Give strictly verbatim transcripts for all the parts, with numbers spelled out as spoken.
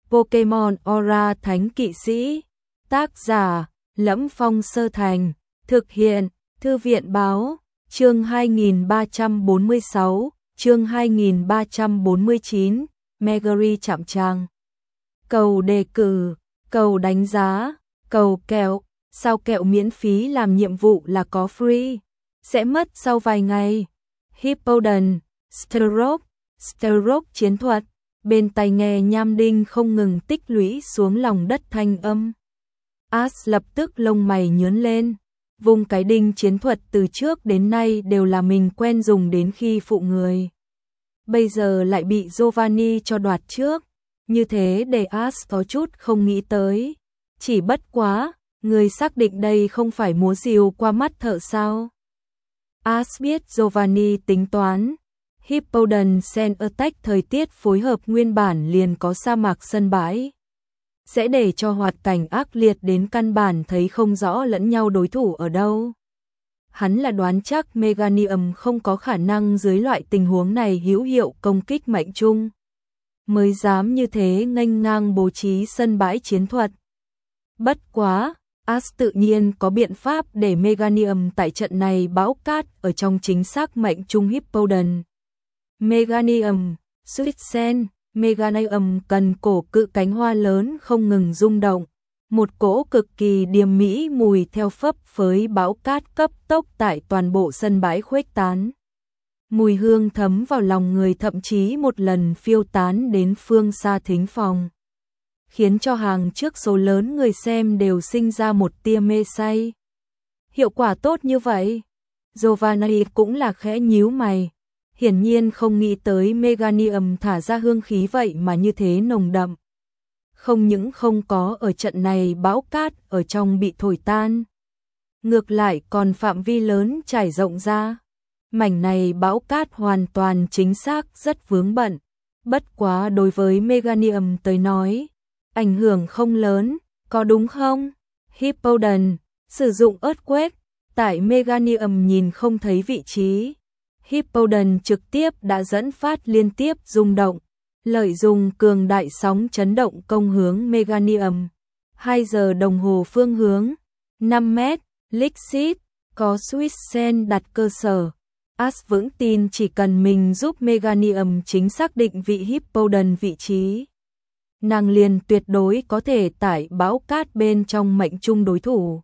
Pokemon Aura Thánh Kỵ Sĩ. Tác giả: Lẫm Phong Sơ Thành. Thực hiện: Thư viện báo. Chương hai nghìn ba trăm bốn mươi sáu, chương hai nghìn ba trăm bốn mươi chín, Megary chạm tràng. Cầu đề cử, cầu đánh giá, cầu kẹo, sao kẹo miễn phí làm nhiệm vụ là có free, sẽ mất sau vài ngày. Hippowdon, Starrock, Starrock chiến thuật, bên tai nghe nham đinh không ngừng tích lũy xuống lòng đất thanh âm. Ash lập tức lông mày nhướng lên, vùng cái đinh chiến thuật từ trước đến nay đều là mình quen dùng đến khi phụ người. Bây giờ lại bị Giovanni cho đoạt trước, như thế để Ash có chút không nghĩ tới. Chỉ bất quá, người xác định đây không phải múa rìu qua mắt thợ sao? Ash biết Giovanni tính toán. Hippowdon Sen Attack thời tiết phối hợp nguyên bản liền có sa mạc sân bãi, sẽ để cho hoạt cảnh ác liệt đến căn bản thấy không rõ lẫn nhau đối thủ ở đâu. Hắn là đoán chắc Meganium không có khả năng dưới loại tình huống này hữu hiệu công kích mệnh trung, mới dám như thế nghênh ngang bố trí sân bãi chiến thuật. Bất quá, Ash tự nhiên có biện pháp để Meganium tại trận này bão cát ở trong chính xác mệnh trung Hippowdon. Meganium, Suitsen, Meganium cần cổ cự cánh hoa lớn không ngừng rung động. Một cỗ cực kỳ điềm mỹ mùi theo phấp phới bão cát cấp tốc tại toàn bộ sân bãi khuếch tán. Mùi hương thấm vào lòng người, thậm chí một lần phiêu tán đến phương xa thính phòng, khiến cho hàng trước số lớn người xem đều sinh ra một tia mê say. Hiệu quả tốt như vậy, Giovanni cũng là khẽ nhíu mày. Hiển nhiên không nghĩ tới Meganium thả ra hương khí vậy mà như thế nồng đậm. Không những không có ở trận này bão cát ở trong bị thổi tan, ngược lại còn phạm vi lớn trải rộng ra. Mảnh này bão cát hoàn toàn chính xác rất vướng bận. Bất quá đối với Meganium tới nói, ảnh hưởng không lớn, có đúng không? Hippowdon sử dụng earthquake, tại Meganium nhìn không thấy vị trí. Hippowdon trực tiếp đã dẫn phát liên tiếp rung động, lợi dụng cường đại sóng chấn động công hướng Meganium. hai giờ đồng hồ phương hướng, năm mét, Lixit, có Suitsen đặt cơ sở. Ash vững tin chỉ cần mình giúp Meganium chính xác định vị Hippowdon vị trí, nàng liền tuyệt đối có thể tải bão cát bên trong mệnh trung đối thủ.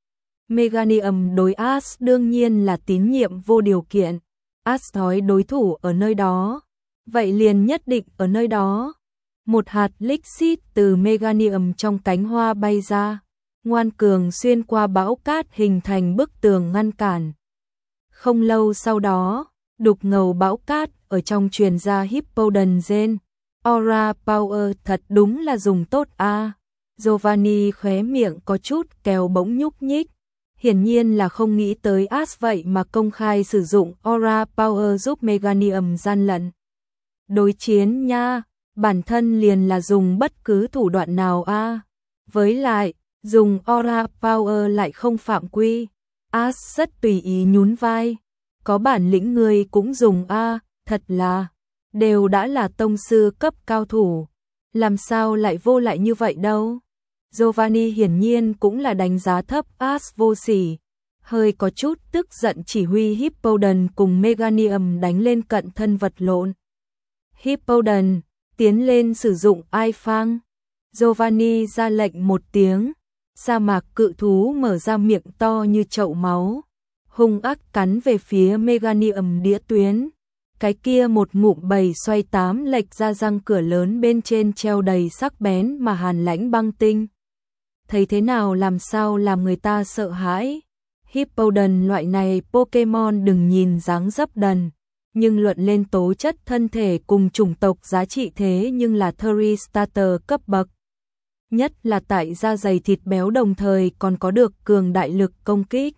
Meganium đối Ash đương nhiên là tín nhiệm vô điều kiện. Ash nói đối thủ ở nơi đó, vậy liền nhất định ở nơi đó. Một hạt Lixit từ Meganium trong cánh hoa bay ra, ngoan cường xuyên qua bão cát hình thành bức tường ngăn cản. Không lâu sau đó, đục ngầu bão cát ở trong truyền ra Hippowdon gen. Aura Power thật đúng là dùng tốt a. À. Giovanni khóe miệng có chút kèo bỗng nhúc nhích. Hiển nhiên là không nghĩ tới Ash vậy mà công khai sử dụng Aura Power giúp Meganium gian lận. Đối chiến nha, bản thân liền là dùng bất cứ thủ đoạn nào a. À. Với lại, dùng Aura Power lại không phạm quy. Ash rất tùy ý nhún vai. Có bản lĩnh người cũng dùng a, à, thật là, đều đã là tông sư cấp cao thủ. Làm sao lại vô lại như vậy đâu. Giovanni hiển nhiên cũng là đánh giá thấp Ash vô sỉ, hơi có chút tức giận chỉ huy Hippowdon cùng Meganium đánh lên cận thân vật lộn. Hippowdon tiến lên sử dụng ai phang. Giovanni ra lệnh một tiếng, sa mạc cự thú mở ra miệng to như chậu máu, hung ác cắn về phía Meganium đĩa tuyến. Cái kia một ngụm bầy xoay tám lệch ra răng cửa lớn bên trên treo đầy sắc bén mà hàn lãnh băng tinh. Thấy thế nào làm sao làm người ta sợ hãi. Hippowdon loại này Pokemon đừng nhìn dáng dấp đần, nhưng luận lên tố chất thân thể cùng chủng tộc giá trị thế nhưng là Thirty Starter cấp bậc. Nhất là tại da dày thịt béo đồng thời còn có được cường đại lực công kích.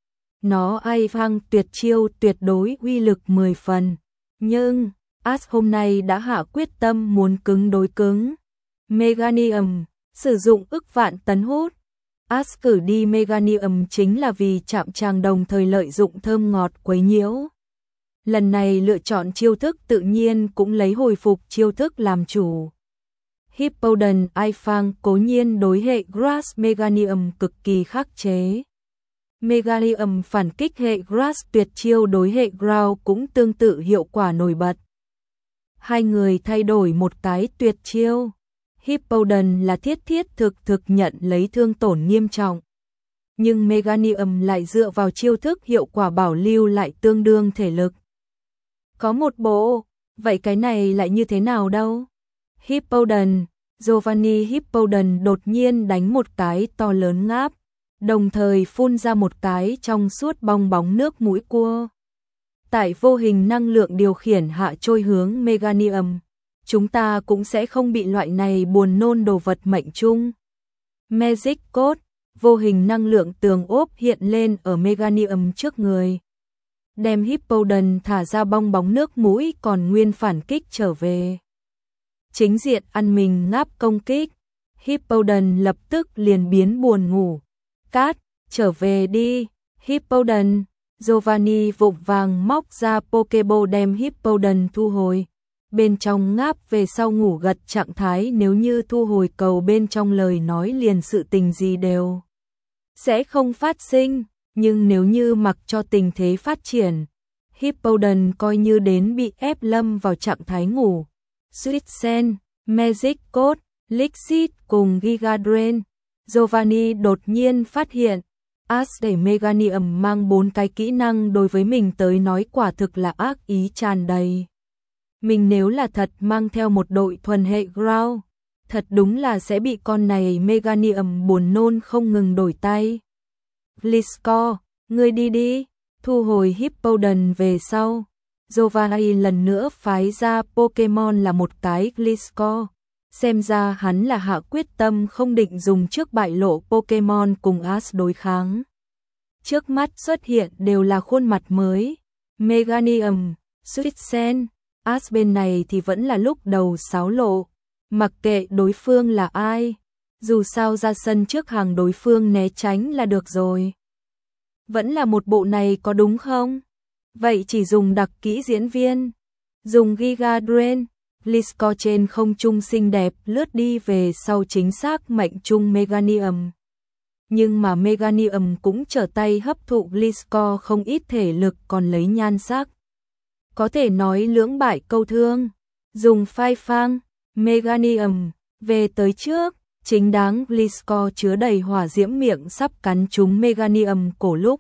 Nó ai phang tuyệt chiêu tuyệt đối uy lực mười phần. Nhưng, Ash hôm nay đã hạ quyết tâm muốn cứng đối cứng. Meganium sử dụng ức vạn tấn hút. Ash cử đi Meganium chính là vì chạm tràng đồng thời lợi dụng thơm ngọt quấy nhiễu. Lần này lựa chọn chiêu thức tự nhiên cũng lấy hồi phục chiêu thức làm chủ. Hippowdon Ifang cố nhiên đối hệ Grass Meganium cực kỳ khắc chế. Meganium phản kích hệ Grass tuyệt chiêu đối hệ Ground cũng tương tự hiệu quả nổi bật. Hai người thay đổi một cái tuyệt chiêu. Hippowdon là thiết thiết thực thực nhận lấy thương tổn nghiêm trọng. Nhưng Meganium lại dựa vào chiêu thức hiệu quả bảo lưu lại tương đương thể lực. Có một bộ, vậy cái này lại như thế nào đâu? Hippowdon, Giovanni Hippowdon đột nhiên đánh một cái to lớn ngáp, đồng thời phun ra một cái trong suốt bong bóng nước mũi cua. Tại vô hình năng lượng điều khiển hạ trôi hướng Meganium, chúng ta cũng sẽ không bị loại này buồn nôn đồ vật mệnh chung. Magic Code, vô hình năng lượng tường ốp hiện lên ở Meganium trước người. Đem Hippowdon thả ra bong bóng nước mũi còn nguyên phản kích trở về. Chính diện ăn mình ngáp công kích, Hippowdon lập tức liền biến buồn ngủ. Cát, trở về đi, Hippowdon. Giovanni vụng vàng móc ra Pokeball đem Hippowdon thu hồi. Bên trong ngáp về sau ngủ gật trạng thái, nếu như thu hồi cầu bên trong lời nói liền sự tình gì đều sẽ không phát sinh, nhưng nếu như mặc cho tình thế phát triển, Hippowdon coi như đến bị ép lâm vào trạng thái ngủ. Sweet Sen, Magic Code, Lixit cùng Giga Drain. Giovanni đột nhiên phát hiện, Ash để Meganium mang bốn cái kỹ năng đối với mình tới nói quả thực là ác ý tràn đầy. Mình nếu là thật mang theo một đội thuần hệ Ground, thật đúng là sẽ bị con này Meganium buồn nôn không ngừng đổi tay. Gliscor, ngươi đi đi, thu hồi Hippowdon về sau. Giovanni lần nữa phái ra Pokemon là một cái Gliscor. Xem ra hắn là hạ quyết tâm không định dùng trước bại lộ Pokemon cùng Ash đối kháng. Trước mắt xuất hiện đều là khuôn mặt mới. Meganium, Sweet Sen, Ash bên này thì vẫn là lúc đầu xáo lộ. Mặc kệ đối phương là ai, dù sao ra sân trước hàng đối phương né tránh là được rồi. Vẫn là một bộ này có đúng không? Vậy chỉ dùng đặc kỹ diễn viên. Dùng Giga Drain. Gliscor trên không trung xinh đẹp lướt đi về sau chính xác mệnh trung Meganium. Nhưng mà Meganium cũng trở tay hấp thụ Gliscor không ít thể lực còn lấy nhan sắc. Có thể nói lưỡng bại câu thương. Dùng phai phang, Meganium, về tới trước, chính đáng Gliscor chứa đầy hỏa diễm miệng sắp cắn trúng Meganium cổ lúc.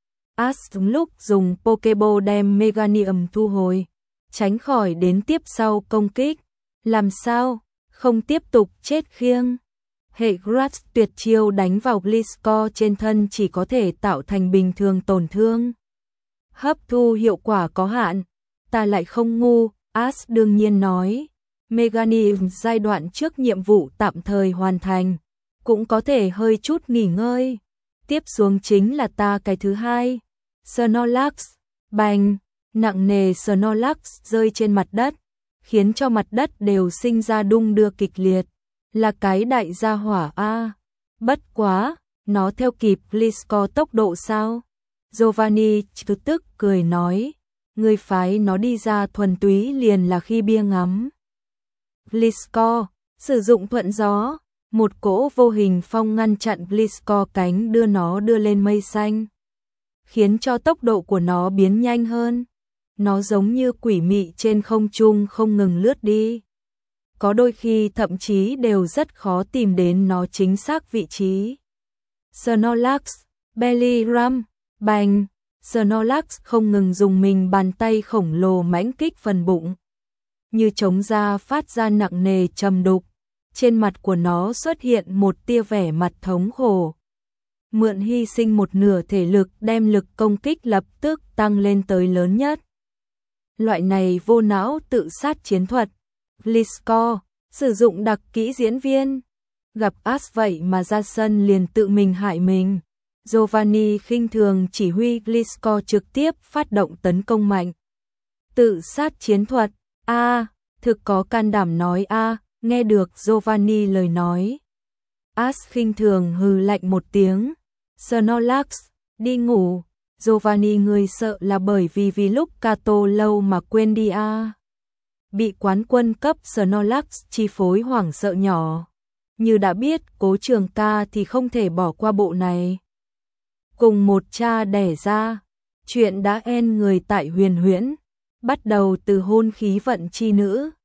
Ash lúc dùng Pokeball đem Meganium thu hồi. Tránh khỏi đến tiếp sau công kích. Làm sao? Không tiếp tục chết khiêng. Hệ Grass tuyệt chiêu đánh vào Gliscor trên thân chỉ có thể tạo thành bình thường tổn thương. Hấp thu hiệu quả có hạn. Ta lại không ngu, Ash đương nhiên nói. Meganium giai đoạn trước nhiệm vụ tạm thời hoàn thành. Cũng có thể hơi chút nghỉ ngơi. Tiếp xuống chính là ta cái thứ hai. Snorlax, bành. Nặng nề Snorlax rơi trên mặt đất, khiến cho mặt đất đều sinh ra đung đưa kịch liệt. Là cái đại gia hỏa a. Bất quá, nó theo kịp Gliscor tốc độ sao? Giovanni tức tức cười nói, người phái nó đi ra thuần túy liền là khi bia ngắm. Gliscor, sử dụng thuận gió, một cỗ vô hình phong ngăn chặn Gliscor cánh đưa nó đưa lên mây xanh, khiến cho tốc độ của nó biến nhanh hơn. Nó giống như quỷ mị trên không trung không ngừng lướt đi. Có đôi khi thậm chí đều rất khó tìm đến nó chính xác vị trí. Snorlax, Belly Rum, bành. Snorlax không ngừng dùng mình bàn tay khổng lồ mãnh kích phần bụng. Như trống ra phát ra nặng nề trầm đục. Trên mặt của nó xuất hiện một tia vẻ mặt thống khổ. Mượn hy sinh một nửa thể lực đem lực công kích lập tức tăng lên tới lớn nhất. Loại này vô não tự sát chiến thuật. Gliscor, sử dụng đặc kỹ diễn viên. Gặp Ash vậy mà ra sân liền tự mình hại mình. Giovanni khinh thường chỉ huy Gliscor trực tiếp phát động tấn công mạnh. Tự sát chiến thuật, a à, thực có can đảm nói a à, nghe được Giovanni lời nói. Ash khinh thường hừ lạnh một tiếng. Snorlax, đi ngủ. Giovanni người sợ là bởi vì vì lúc Kato lâu mà quên đi a. À. bị quán quân cấp Snorlax chi phối hoảng sợ nhỏ. Như đã biết Cố Trường Ca thì không thể bỏ qua bộ này. Cùng một cha đẻ ra, chuyện đã en người tại Huyền Huyễn, bắt đầu từ hôn khí vận chi nữ.